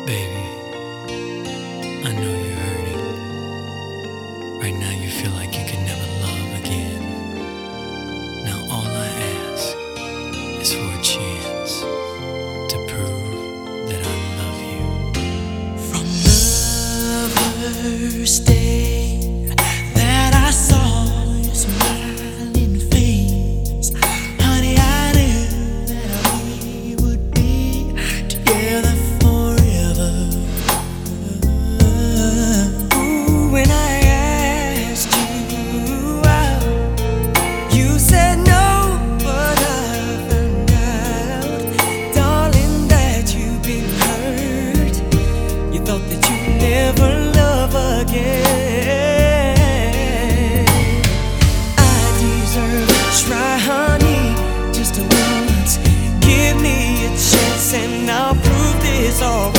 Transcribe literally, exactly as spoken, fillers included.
Baby, I know you're hurting. Right now you feel like you can never love again. Now all I ask is for a chance to prove that I love you. From the first day that I saw your smiling face, honey, I knew that we would be together forever. Ooh, when I asked you out, you said no, but I found out, darling, that you've been hurt. You thought that you'd never love again. I deserve a try, honey, just once. Give me a chance and I'll prove this all.